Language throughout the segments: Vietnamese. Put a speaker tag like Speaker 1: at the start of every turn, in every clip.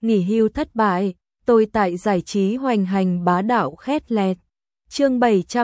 Speaker 1: nghỉ hưu thất bại, tôi tại giải trí hoành hành bá đạo khét lẹt. Chương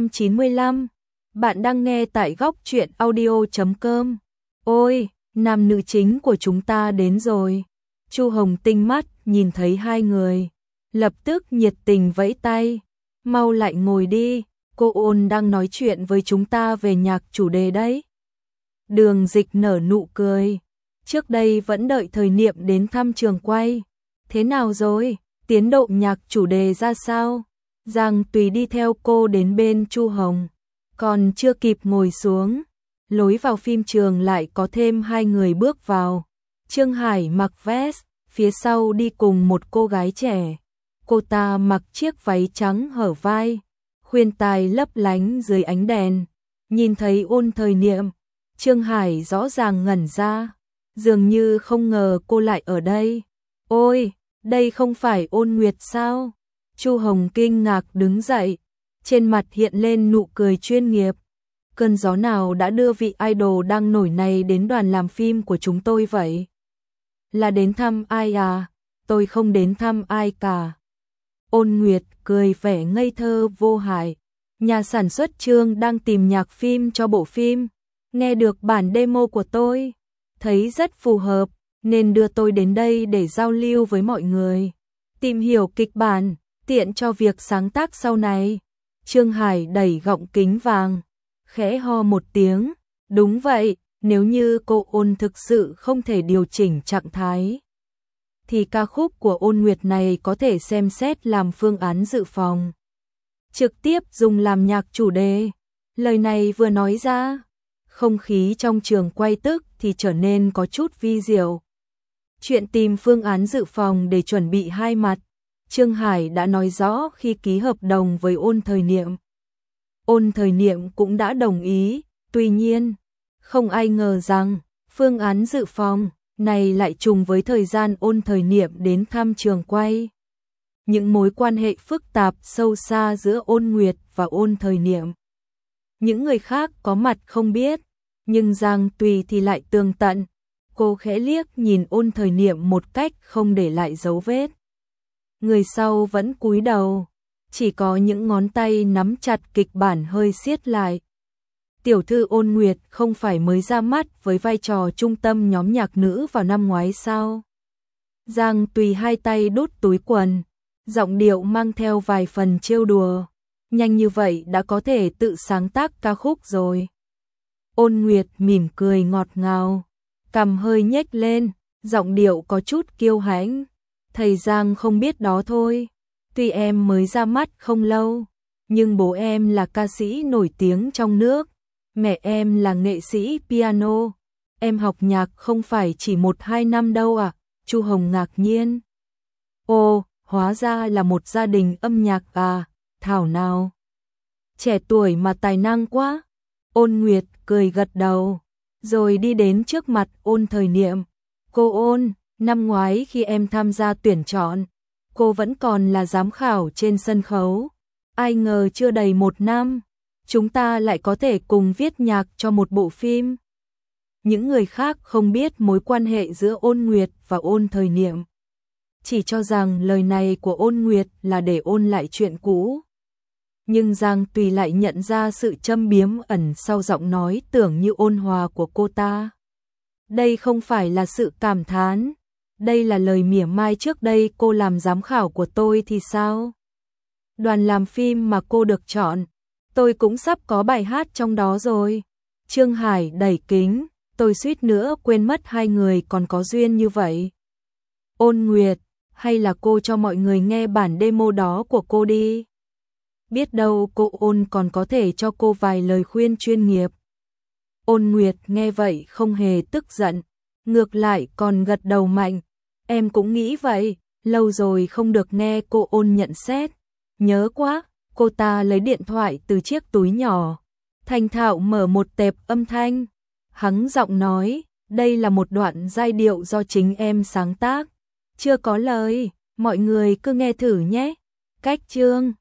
Speaker 1: 795. Bạn đang nghe tại góc truyện audio.com. Ôi, nam nữ chính của chúng ta đến rồi. Chu Hồng tinh mắt nhìn thấy hai người, lập tức nhiệt tình vẫy tay. Mau lại ngồi đi, cô Ôn đang nói chuyện với chúng ta về nhạc chủ đề đấy. Đường Dịch nở nụ cười. Trước đây vẫn đợi thời niệm đến thăm trường quay. Thế nào rồi, tiến độ nhạc chủ đề ra sao? Giang Tùy đi theo cô đến bên Chu Hồng. Còn chưa kịp ngồi xuống, lối vào phim trường lại có thêm hai người bước vào. Trương Hải mặc vest, phía sau đi cùng một cô gái trẻ. Cô ta mặc chiếc váy trắng hở vai, khuyên tai lấp lánh dưới ánh đèn. Nhìn thấy Ôn Thời Niệm, Trương Hải rõ ràng ngẩn ra, dường như không ngờ cô lại ở đây. Ôi, đây không phải Ôn Nguyệt sao? Chu Hồng kinh ngạc đứng dậy, trên mặt hiện lên nụ cười chuyên nghiệp. Cơn gió nào đã đưa vị idol đang nổi này đến đoàn làm phim của chúng tôi vậy? Là đến thăm ai à? Tôi không đến thăm ai cả. Ôn Nguyệt cười vẻ ngây thơ vô hại. Nhà sản xuất Trương đang tìm nhạc phim cho bộ phim. Nghe được bản demo của tôi, thấy rất phù hợp, nên đưa tôi đến đây để giao lưu với mọi người. Tìm hiểu kịch bản, tiện cho việc sáng tác sau này. Trương Hải đẩy gọng kính vàng, khẽ ho một tiếng. Đúng vậy, nếu như cô Ôn thực sự không thể điều chỉnh trạng thái, thì ca khúc của Ôn Nguyệt này có thể xem xét làm phương án dự phòng. Trực tiếp dùng làm nhạc chủ đề. Lời này vừa nói ra, không khí trong trường quay tức thì trở nên có chút vi diệu. Chuyện tìm phương án dự phòng để chuẩn bị hai mặt, Trương Hải đã nói rõ khi ký hợp đồng với Ôn Thời Niệm. Ôn Thời Niệm cũng đã đồng ý, tuy nhiên, không ai ngờ rằng phương án dự phòng này lại trùng với thời gian Ôn Thời Niệm đến thăm trường quay. Những mối quan hệ phức tạp sâu xa giữa Ôn Nguyệt và Ôn Thời Niệm, những người khác có mặt không biết, nhưng Giang Tùy thì lại tường tận. Cô khẽ liếc nhìn Ôn Thời Niệm một cách không để lại dấu vết. Người sau vẫn cúi đầu, chỉ có những ngón tay nắm chặt kịch bản hơi siết lại. Tiểu thư Ôn Nguyệt không phải mới ra mắt với vai trò trung tâm nhóm nhạc nữ vào năm ngoái sao? Giang Tùy hai tay đút túi quần, giọng điệu mang theo vài phần trêu đùa. Nhanh như vậy đã có thể tự sáng tác ca khúc rồi. Ôn Nguyệt mỉm cười ngọt ngào, cằm hơi nhếch lên, giọng điệu có chút kiêu hãnh. Thầy Giang không biết đó thôi. Tuy em mới ra mắt không lâu, nhưng bố em là ca sĩ nổi tiếng trong nước. Mẹ em là nghệ sĩ piano. Em học nhạc không phải chỉ 1-2 năm đâu à? Chu Hồng ngạc nhiên. Ồ, hóa ra là một gia đình âm nhạc à? Thảo nào, trẻ tuổi mà tài năng quá. Ôn Nguyệt cười gật đầu, rồi đi đến trước mặt Ôn Thời Niệm. Cô Ôn, năm ngoái khi em tham gia tuyển chọn, cô vẫn còn là giám khảo trên sân khấu. Ai ngờ chưa đầy 1 năm, chúng ta lại có thể cùng viết nhạc cho một bộ phim. Những người khác không biết mối quan hệ giữa Ôn Nguyệt và Ôn Thời Niệm, chỉ cho rằng lời này của Ôn Nguyệt là để ôn lại chuyện cũ. Nhưng Giang Tùy lại nhận ra sự châm biếm ẩn sau giọng nói tưởng như ôn hòa của cô ta. Đây không phải là sự cảm thán, đây là lời mỉa mai. Trước đây cô làm giám khảo của tôi thì sao? Đoàn làm phim mà cô được chọn, tôi cũng sắp có bài hát trong đó rồi. Trương Hải đẩy kính, tôi suýt nữa quên mất hai người còn có duyên như vậy. Ôn Nguyệt, hay là cô cho mọi người nghe bản demo đó của cô đi. Biết đâu cô Ôn còn có thể cho cô vài lời khuyên chuyên nghiệp. Ôn Nguyệt nghe vậy không hề tức giận, ngược lại còn gật đầu mạnh. Em cũng nghĩ vậy, lâu rồi không được nghe cô Ôn nhận xét. Nhớ quá. Cô ta lấy điện thoại từ chiếc túi nhỏ, thành thạo mở một tệp âm thanh. Hắng giọng nói, đây là một đoạn giai điệu do chính em sáng tác, chưa có lời, mọi người cứ nghe thử nhé. Cách chương